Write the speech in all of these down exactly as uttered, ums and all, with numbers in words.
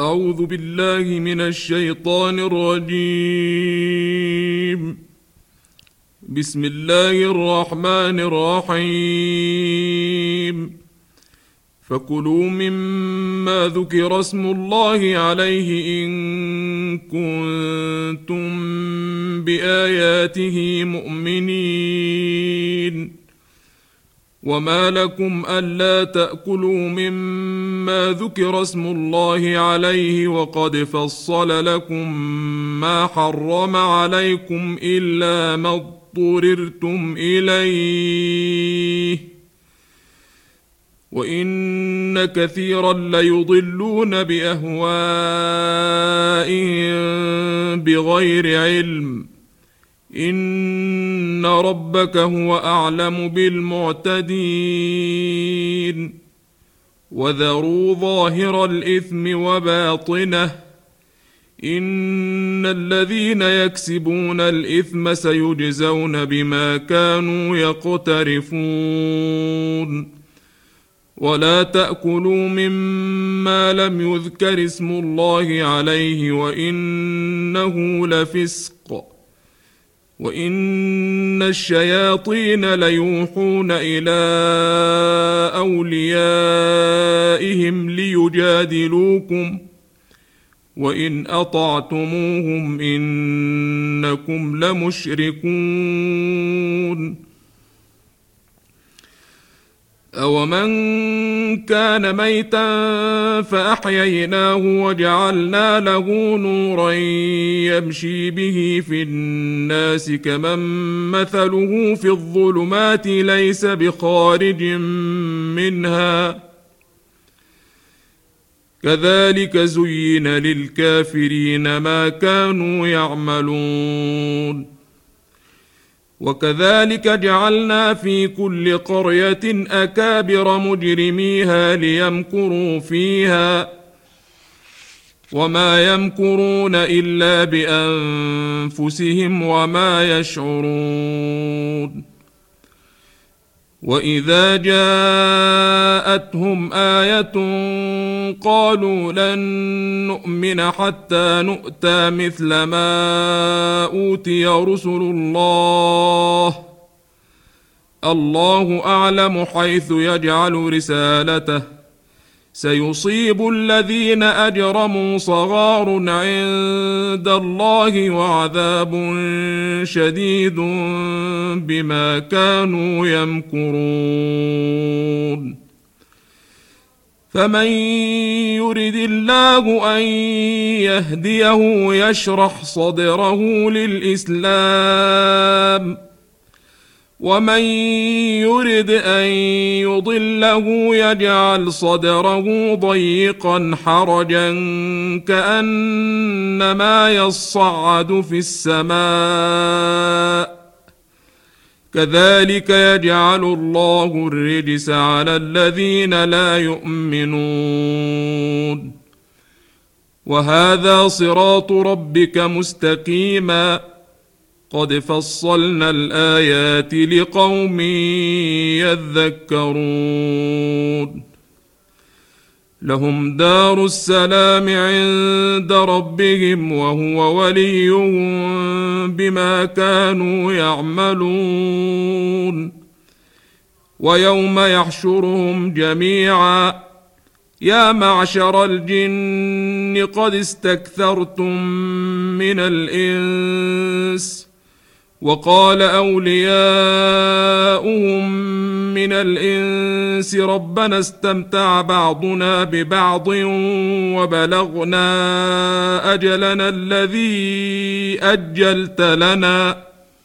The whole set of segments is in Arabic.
أعوذ بالله من الشيطان الرجيم. بسم الله الرحمن الرحيم. فكلوا مما ذكر اسم الله عليه إن كنتم بآياته مؤمنين. وما لكم ألا تأكلوا مما ذكر اسم الله عليه وقد فصل لكم ما حرم عليكم إلا ما اضطررتم إليه وإن كثيرا ليضلون بأهوائهم بغير علم إن ربك هو أعلم بالمعتدين. وذروا ظاهر الإثم وباطنه إن الذين يكسبون الإثم سيجزون بما كانوا يقترفون. ولا تأكلوا مما لم يذكر اسم الله عليه وإنه لفسق وإن الشياطين ليوحون إلى أوليائهم ليجادلوكم وإن أطعتموهم إنكم لمشركون. أومن كان ميتا فأحييناه وجعلنا له نورا يمشي به في الناس كمن مثله في الظلمات ليس بخارج منها كذلك زين للكافرين ما كانوا يعملون. وكذلك جعلنا في كل قرية أكابر مجرميها ليمكروا فيها وما يمكرون إلا بأنفسهم وما يشعرون. وإذا جاءتهم آية قالوا لن نؤمن حتى نؤتى مثل ما أوتي رسل الله الله أعلم حيث يجعل رسالته سيصيب الذين أجرموا صغار عند الله وعذاب شديد بما كانوا يمكرون. فمن يرد الله أن يهديه يشرح صدره للإسلام ومن يرد أن يضله يجعل صدره ضيقا حرجا كأنما يصعد في السماء كذلك يجعل الله الرجس على الذين لا يؤمنون. وهذا صراط ربك مستقيما قد فصلنا الآيات لقوم يذكرون. لهم دار السلام عند ربهم وهو وليهم بما كانوا يعملون. ويوم يحشرهم جميعا يا معشر الجن قد استكثرتم من الإنس وقال أولياؤهم من الإنس ربنا استمتع بعضنا ببعض وبلغنا أجلنا الذي أجلت لنا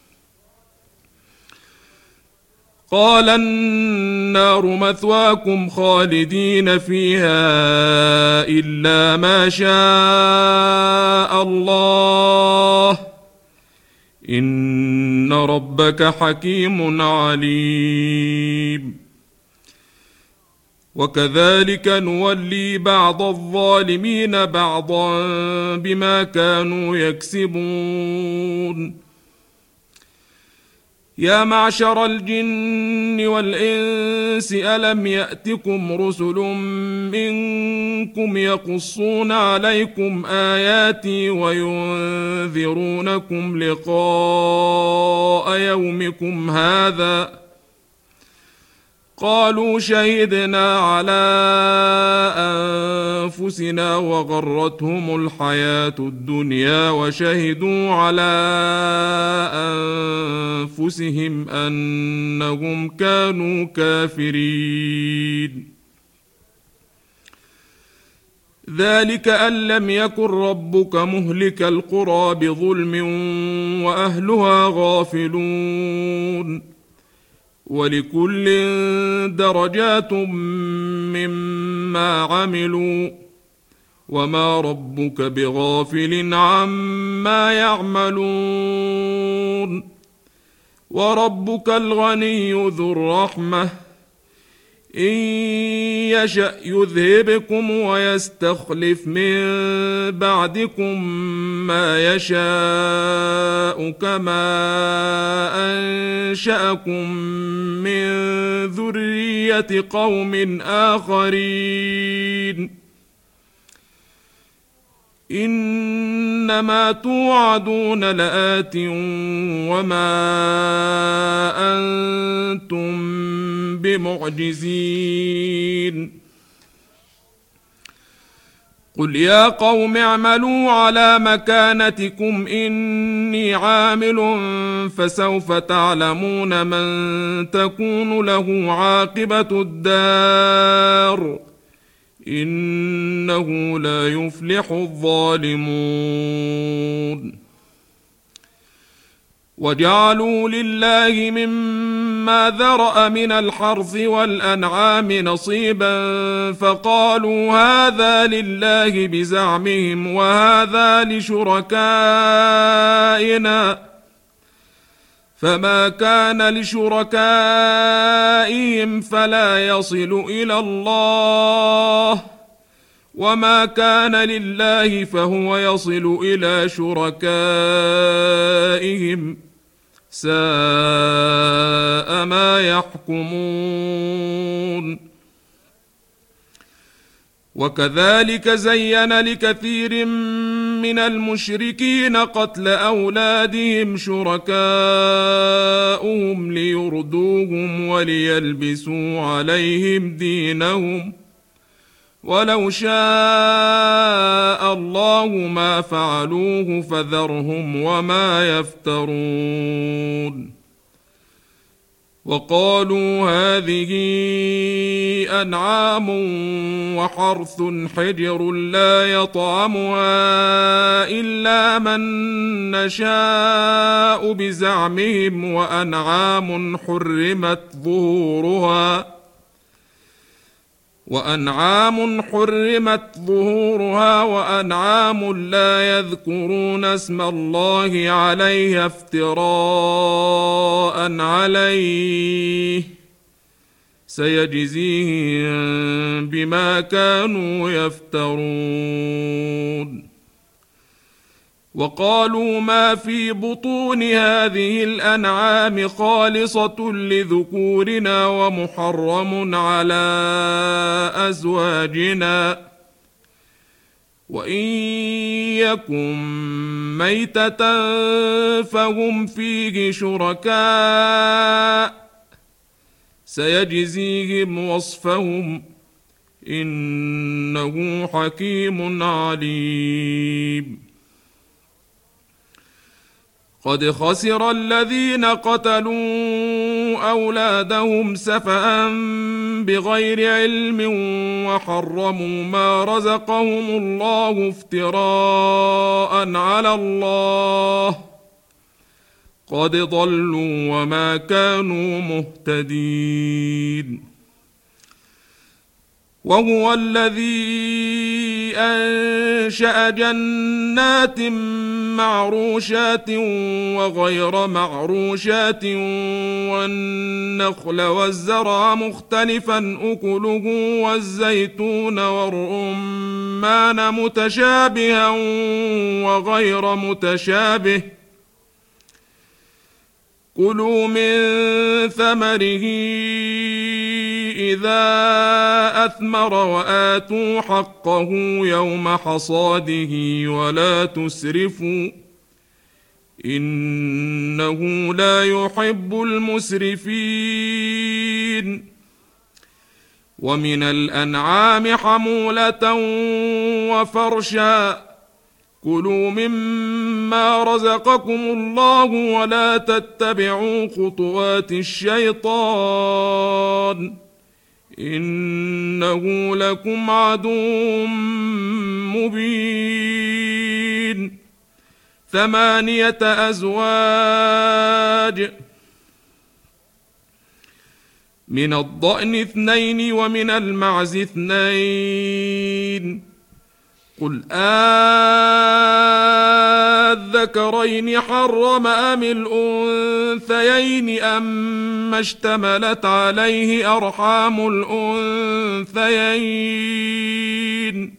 قال النار مثواكم خالدين فيها إلا ما شاء الله إن ربك حكيم عليم. وكذلك نولي بعض الظالمين بعضا بما كانوا يكسبون. يا معشر الجن والإنس ألم يأتكم رسل منكم منكم يقصون عليكم آياتي وينذرونكم لقاء يومكم هذا؟ قالوا شهدنا على أنفسنا وغرتهم الحياة الدنيا وشهدوا على أنفسهم أنهم كانوا كافرين. ذلك أن لم يكن ربك مهلك القرى بظلم وأهلها غافلون. ولكل درجات مما عملوا وما ربك بغافل عما يعملون. وربك الغني ذو الرحمة إن يشأ يذهبكم ويستخلف من بعدكم ما يشاء كما أنشأكم من ذرية قوم آخرين. إنما توعدون لآت وما أنتم بمعجزين. قل يا قوم اعملوا على مكانتكم إني عامل فسوف تعلمون من تكون له عاقبة الدار إنه لا يفلح الظالمون. وجعلوا لله مما ذرأ من الحرث والأنعام نصيبا فقالوا هذا لله بزعمهم وهذا لشركائنا فما كان لشركائهم فلا يصل إلى الله وما كان لله فهو يصل إلى شركائهم ساء ما يحكمون. وكذلك زين لكثير من المشركين قتل أولادهم شركاؤهم ليردوهم وليلبسوا عليهم دينهم ولو شاء الله ما فعلوه فذرهم وما يفترون. وقالوا هذه أنعام وحرث حجر لا يطعمها إلا من نشاء بزعمهم وأنعام حرمت ظهورها وأنعام حرمت ظهورها وأنعام لا يذكرون اسم الله عليها افتراء عليه سيجزيهم بما كانوا يفترون. وقالوا ما في بطون هذه الأنعام خالصة لذكورنا ومحرم على أزواجنا وإن يكن ميتة فهم فيه شركاء سيجزيهم وصفهم إنه حكيم عليم. قد خسر الذين قتلوا أولادهم سفها بغير علم وحرموا ما رزقهم الله افتراء على الله قد ضلوا وما كانوا مهتدين. وهو الذي أنشأ جنات معروشات وغير معروشات والنخل والزرع مختلفا أكله والزيتون والرمان متشابها وغير متشابه كلوا من ثمره إذا أثمر وآتوا حقه يوم حصاده ولا تسرفوا إنه لا يحب المسرفين. ومن الأنعام حمولة وفرشا كلوا مما رزقكم الله ولا تتبعوا خطوات الشيطان إنه لكم عدو مبين. ثمانية أزواج من الضأن اثنين ومن المعز اثنين قل آذكرين حرم أم الأنثيين أما اشتملت عليه أرحام الأنثيين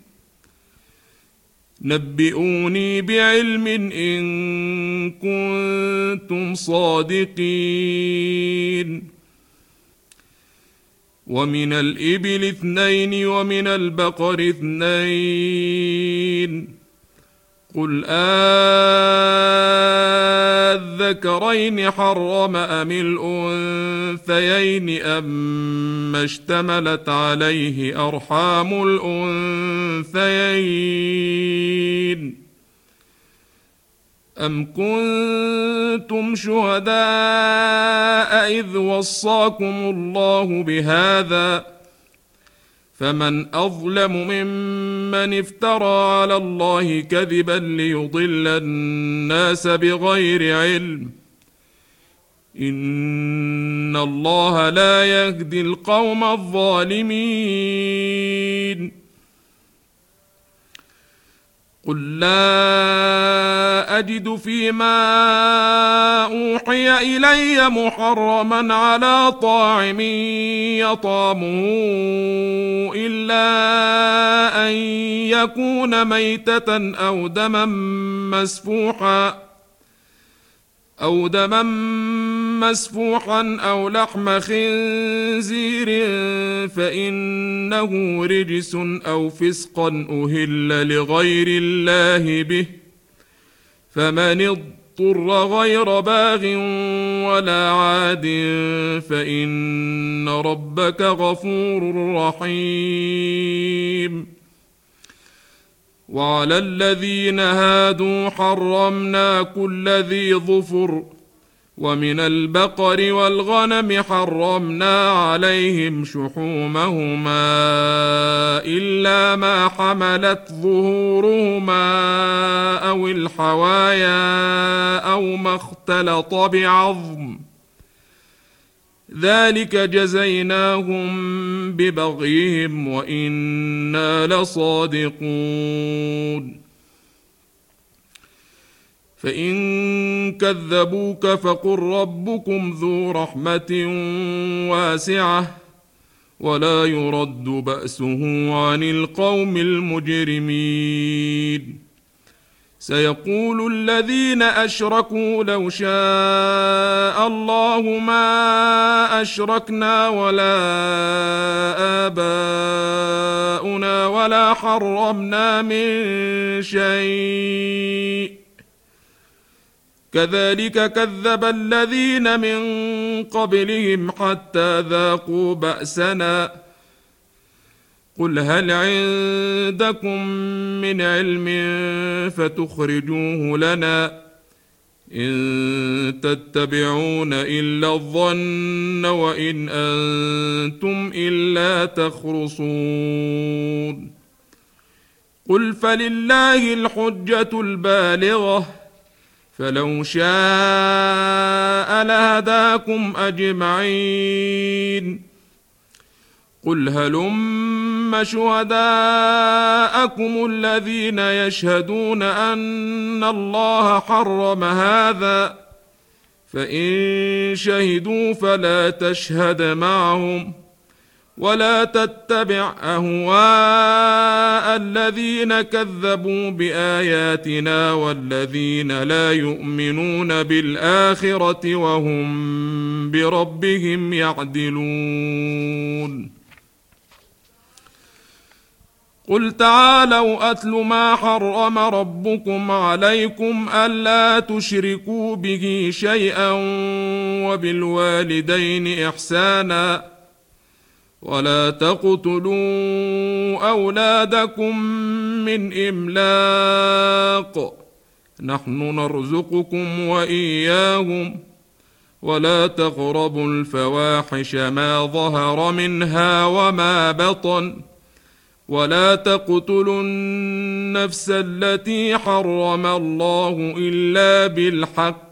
نبئوني بعلم إن كنتم صادقين. ومن الإبل اثنين ومن البقر اثنين قل آذكرين حرم أم الأنثيين أما اشتملت عليه أرحام الأنثيين أم كنتم شهداء إذ وصاكم الله بهذا فمن أظلم ممن افترى على الله كذبا ليضل الناس بغير علم إن الله لا يهدي القوم الظالمين. قل لا أجد فيما أوحي إلي محرما على طاعم يطعمه إلا أن يكون ميتة أو دما مسفوحا أو دما مسفوحا أو لحم خنزير فإنه رجس أو فسقا أهل لغير الله به فمن اضطر غير باغ ولا عاد فإن ربك غفور رحيم. وعلى الذين هادوا حرمنا كل ذي ظفر ومن البقر والغنم حرمنا عليهم شحومهما إلا ما حملت ظهورهما أو الحوايا أو ما اختلط بعظم ذلك جزيناهم ببغيهم وإنا لصادقون. فإن كذبوك فقل ربكم ذو رحمة واسعة ولا يرد بأسه عن القوم المجرمين. سيقول الذين أشركوا لو شاء الله ما أشركنا ولا آباؤنا ولا حرمنا من شيء كذلك كذب الذين من قبلهم حتى ذاقوا بأسنا قل هل عندكم من علم فتخرجوه لنا إن تتبعون إلا الظن وإن أنتم إلا تخرصون. قل فلله الحجة البالغة فلو شاء لهداكم أجمعين. قل هلم شهداءكم الذين يشهدون أن الله حرم هذا فإن شهدوا فلا تشهد معهم ولا تتبع أهواء الذين كذبوا بآياتنا والذين لا يؤمنون بالآخرة وهم بربهم يعدلون. قل تعالوا أتل ما حرم ربكم عليكم ألا تشركوا به شيئا وبالوالدين إحسانا ولا تقتلوا أولادكم من إملاق نحن نرزقكم وإياهم ولا تقربوا الفواحش ما ظهر منها وما بطن ولا تقتلوا النفس التي حرم الله إلا بالحق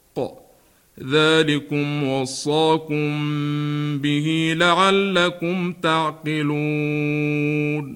ذلكم وصاكم به لعلكم تعقلون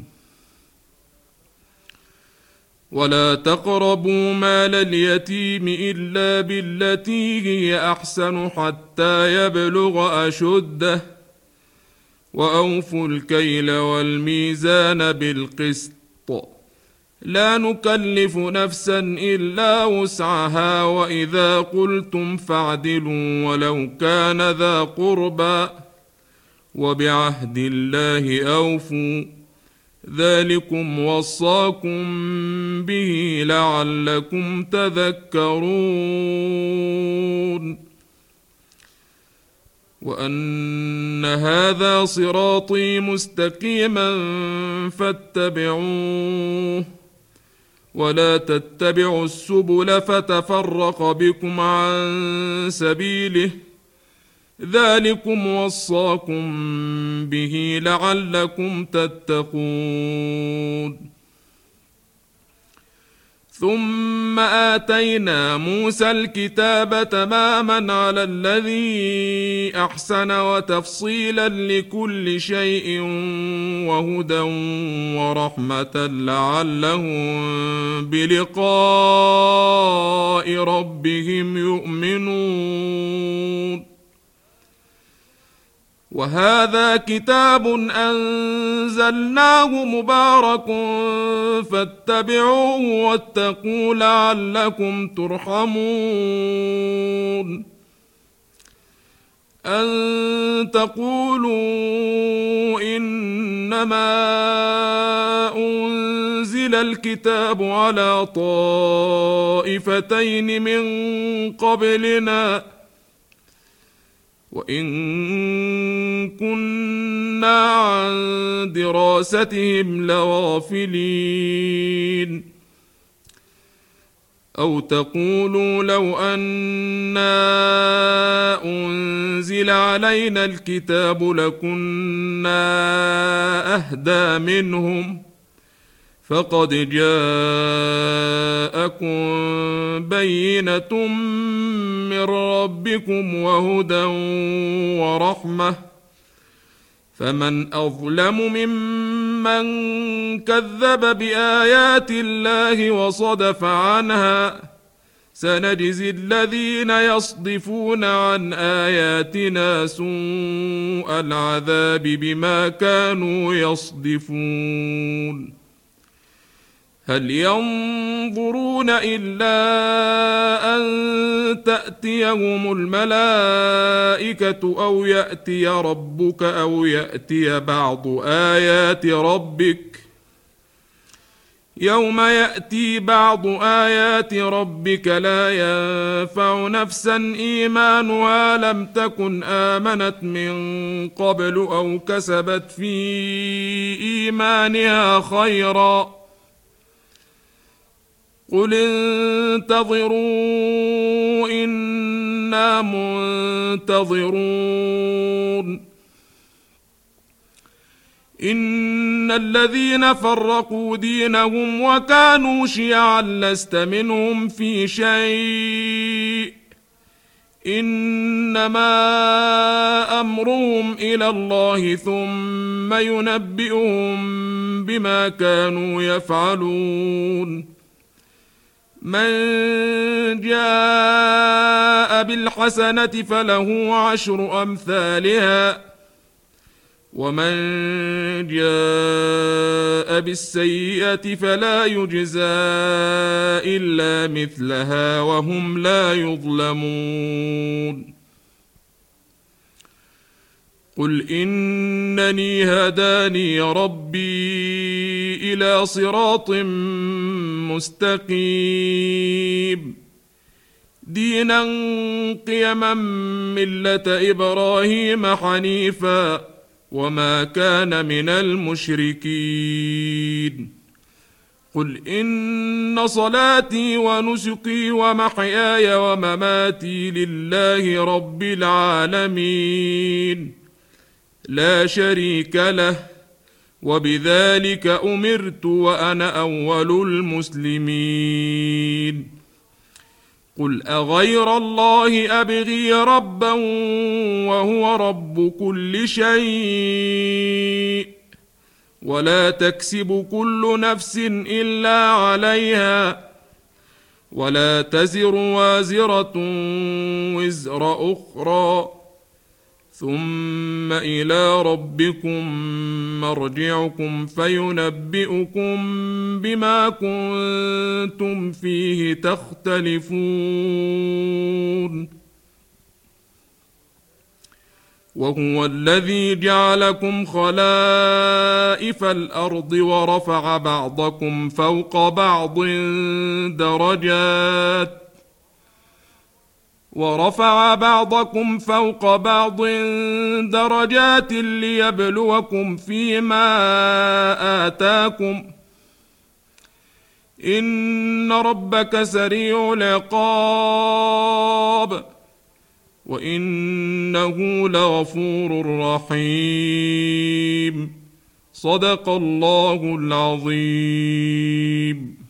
ولا تقربوا مال اليتيم إلا بالتي هي أحسن حتى يبلغ أشده وأوفوا الكيل والميزان بالقسط لا نكلف نفسا إلا وسعها وإذا قلتم فاعدلوا ولو كان ذا قربى وبعهد الله أوفوا ذلكم وصاكم به لعلكم تذكرون وأن هذا صراطي مستقيما فاتبعوه ولا تتبعوا السبل فتفرق بكم عن سبيله ذلكم وصاكم به لعلكم تتقون ثم آتينا موسى الكتاب تماما على الذي أحسن وتفصيلا لكل شيء وهدى ورحمة لعلهم بلقاء ربهم يؤمنون وهذا كتاب أنزلناه مبارك فاتبعوه واتقوا لعلكم ترحمون أن تقولوا إنما أنزل الكتاب على طائفتين من قبلنا وإن كنا عن دراستهم لغافلين أو تقولوا لو أنا أنزل علينا الكتاب لكنا أهدى منهم فقد جاءكم بينة من ربكم وهدى ورحمة فمن أظلم ممن كذب بآيات الله وصدف عنها سنجزي الذين يصدفون عن آياتنا سوء العذاب بما كانوا يصدفون هل ينظرون إلا أن تأتيهم الملائكة أو يأتي ربك أو يأتي بعض آيات ربك يوم يأتي بعض آيات ربك لا ينفع نفسا إيمانها لم تكن آمنت من قبل أو كسبت في إيمانها خيرا قل انتظروا إنا منتظرون إن الذين فرقوا دينهم وكانوا شيعا لست منهم في شيء إنما أمرهم إلى الله ثم ينبئهم بما كانوا يفعلون من جاء بالحسنة فله عشر أمثالها ومن جاء بالسيئة فلا يجزى إلا مثلها وهم لا يظلمون قل إنني هداني ربي إلى صراط مستقيم دينا قيما ملة إبراهيم حنيفا وما كان من المشركين قل إن صلاتي ونسكي ومحياي ومماتي لله رب العالمين لا شريك له وبذلك أمرت وأنا أول المسلمين قل أغير الله أبغي ربا وهو رب كل شيء ولا تكسب كل نفس إلا عليها ولا تزر وازرة وزر أخرى ثم إلى ربكم مرجعكم فينبئكم بما كنتم فيه تختلفون وهو الذي جعلكم خلائف الأرض ورفع بعضكم فوق بعض درجات ورفع بعضكم فوق بعض درجات ليبلوكم فيما آتاكم إن ربك سريع العقاب وإنه لغفور رحيم صدق الله العظيم.